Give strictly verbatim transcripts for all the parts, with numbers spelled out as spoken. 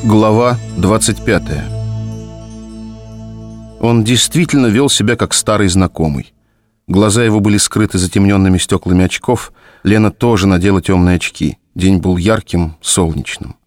Глава двадцать пятая. Он действительно вел себя как старый знакомый. Глаза его были скрыты затемненными стеклами очков. Лена тоже надела темные очки. День был ярким, солнечным.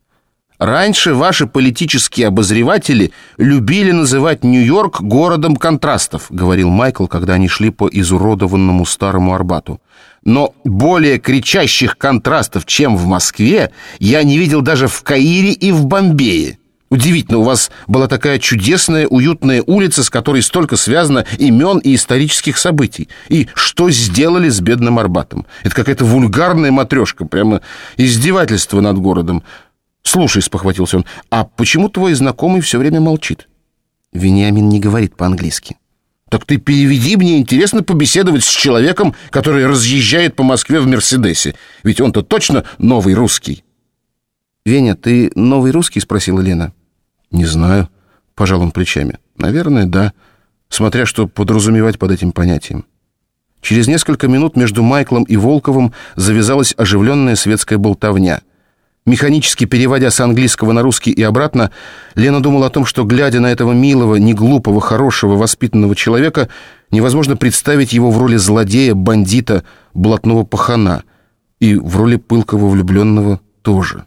«Раньше ваши политические обозреватели любили называть Нью-Йорк городом контрастов», — говорил Майкл, когда они шли по изуродованному старому Арбату. «Но более кричащих контрастов, чем в Москве, я не видел даже в Каире и в Бомбее. Удивительно, у вас была такая чудесная, уютная улица, с которой столько связано имен и исторических событий. И что сделали с бедным Арбатом? Это какая-то вульгарная матрешка, прямо издевательство над городом. Слушай, — спохватился он, — а почему твой знакомый все время молчит?» «Вениамин не говорит по-английски». «Так ты переведи, мне интересно побеседовать с человеком, который разъезжает по Москве в Мерседесе. Ведь он-то точно новый русский». «Веня, ты новый русский?» — спросила Лена. «Не знаю», — пожал он плечами. «Наверное, да, смотря что подразумевать под этим понятием». Через несколько минут между Майклом и Волковым завязалась оживленная светская болтовня. Механически переводя с английского на русский и обратно, Лена думала о том, что, глядя на этого милого, неглупого, хорошего, воспитанного человека, невозможно представить его в роли злодея, бандита, блатного пахана, и в роли пылкого влюбленного тоже.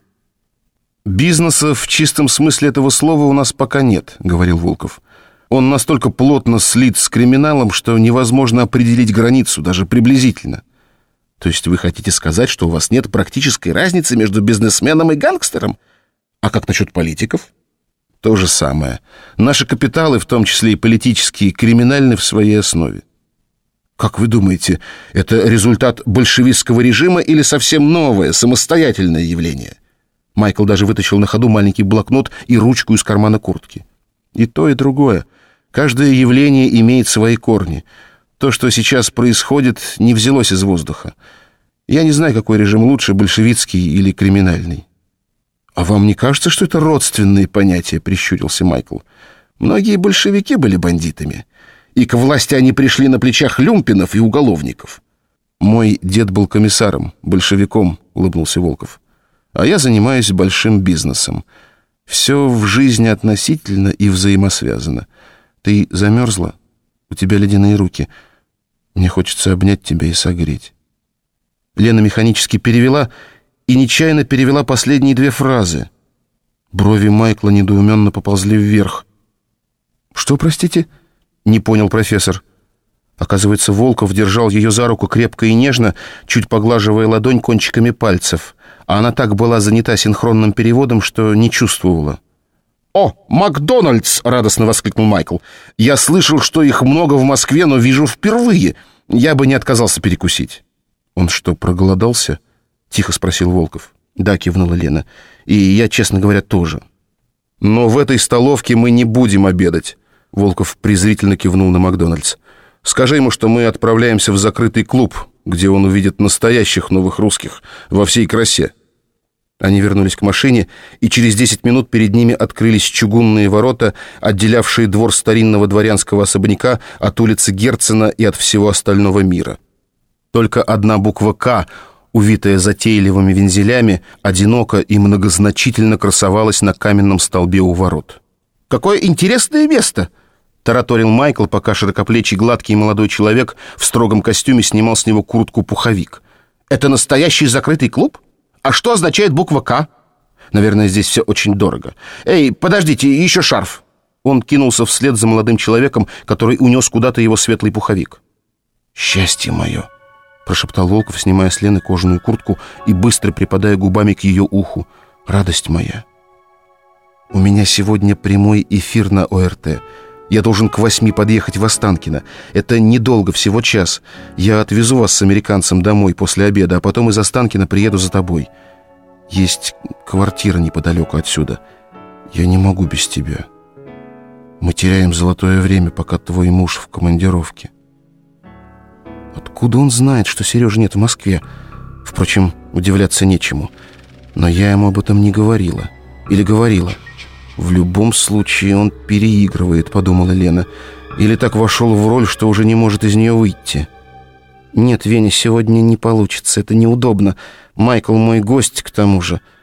«Бизнеса в чистом смысле этого слова у нас пока нет», — говорил Волков. «Он настолько плотно слит с криминалом, что невозможно определить границу, даже приблизительно». «То есть вы хотите сказать, что у вас нет практической разницы между бизнесменом и гангстером? А как насчет политиков?» «То же самое. Наши капиталы, в том числе и политические, криминальны в своей основе». «Как вы думаете, это результат большевистского режима или совсем новое, самостоятельное явление?» Майкл даже вытащил на ходу маленький блокнот и ручку из кармана куртки. «И то, и другое. Каждое явление имеет свои корни. То, что сейчас происходит, не взялось из воздуха. Я не знаю, какой режим лучше, большевистский или криминальный». «А вам не кажется, что это родственные понятия?» — прищурился Майкл. «Многие большевики были бандитами, и к власти они пришли на плечах люмпинов и уголовников». «Мой дед был комиссаром, большевиком», — улыбнулся Волков. «А я занимаюсь большим бизнесом. Все в жизни относительно и взаимосвязано. Ты замерзла? У тебя ледяные руки. Мне хочется обнять тебя и согреть». Лена механически перевела и нечаянно перевела последние две фразы. Брови Майкла недоуменно поползли вверх. «Что, простите?» — не понял профессор. Оказывается, Волков держал ее за руку крепко и нежно, чуть поглаживая ладонь кончиками пальцев, а она так была занята синхронным переводом, что не чувствовала. «О, Макдональдс!» — радостно воскликнул Майкл. «Я слышал, что их много в Москве, но вижу впервые. Я бы не отказался перекусить». «Он что, проголодался?» — тихо спросил Волков. «Да», — кивнула Лена. «И я, честно говоря, тоже». «Но в этой столовке мы не будем обедать», — Волков презрительно кивнул на Макдональдс. «Скажи ему, что мы отправляемся в закрытый клуб, где он увидит настоящих новых русских во всей красе». Они вернулись к машине, и через десять минут перед ними открылись чугунные ворота, отделявшие двор старинного дворянского особняка от улицы Герцена и от всего остального мира. Только одна буква «К», увитая затейливыми вензелями, одиноко и многозначительно красовалась на каменном столбе у ворот. «Какое интересное место!» — тараторил Майкл, пока широкоплечий гладкий молодой человек в строгом костюме снимал с него куртку-пуховик. «Это настоящий закрытый клуб? А что означает буква «К»? Наверное, здесь все очень дорого. Эй, подождите, еще шарф!» Он кинулся вслед за молодым человеком, который унес куда-то его светлый пуховик. «Счастье мое!» — прошептал Волков, снимая с Лены кожаную куртку и быстро припадая губами к ее уху. «Радость моя! У меня сегодня прямой эфир на О Р Т. Я должен к восьми подъехать в Останкино. Это недолго, всего час. Я отвезу вас с американцем домой после обеда, а потом из Останкино приеду за тобой. Есть квартира неподалеку отсюда. Я не могу без тебя. Мы теряем золотое время, пока твой муж в командировке». Откуда он знает, что Сережи нет в Москве? Впрочем, удивляться нечему. Но я ему об этом не говорила. Или говорила. «В любом случае он переигрывает», — подумала Лена. «Или так вошел в роль, что уже не может из нее выйти». «Нет, Веня, сегодня не получится, это неудобно. Майкл мой гость, к тому же».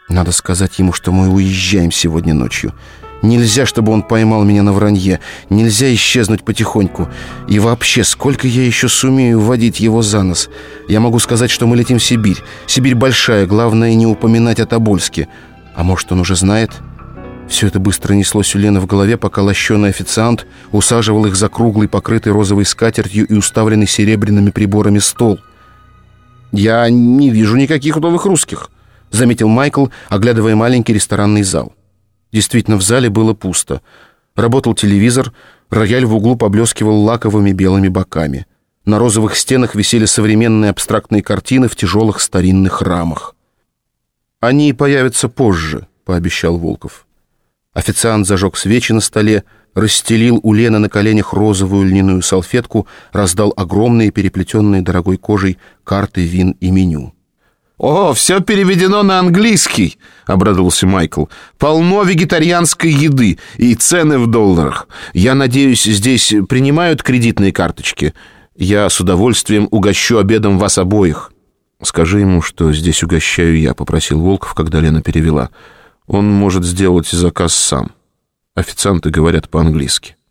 Надо сказать ему, что мы уезжаем сегодня ночью. Нельзя, чтобы он поймал меня на вранье. Нельзя исчезнуть потихоньку. И вообще, сколько я еще сумею водить его за нос? Я могу сказать, что мы летим в Сибирь. Сибирь большая, главное не упоминать о Тобольске. А может, он уже знает? Все это быстро неслось у Лены в голове, пока лощеный официант усаживал их за круглый, покрытый розовой скатертью и уставленный серебряными приборами стол. «Я не вижу никаких новых русских», — заметил Майкл, оглядывая маленький ресторанный зал. Действительно, в зале было пусто. Работал телевизор, рояль в углу поблескивал лаковыми белыми боками. На розовых стенах висели современные абстрактные картины в тяжелых старинных рамах. «Они появятся позже», — пообещал Волков. Официант зажег свечи на столе, расстелил у Лены на коленях розовую льняную салфетку, раздал огромные, переплетенные дорогой кожей карты вин и меню. «О, все переведено на английский», — обрадовался Майкл. «Полно вегетарианской еды и цены в долларах. Я надеюсь, здесь принимают кредитные карточки. Я с удовольствием угощу обедом вас обоих». «Скажи ему, что здесь угощаю я», — попросил Волков, когда Лена перевела. «Он может сделать заказ сам. Официанты говорят по-английски».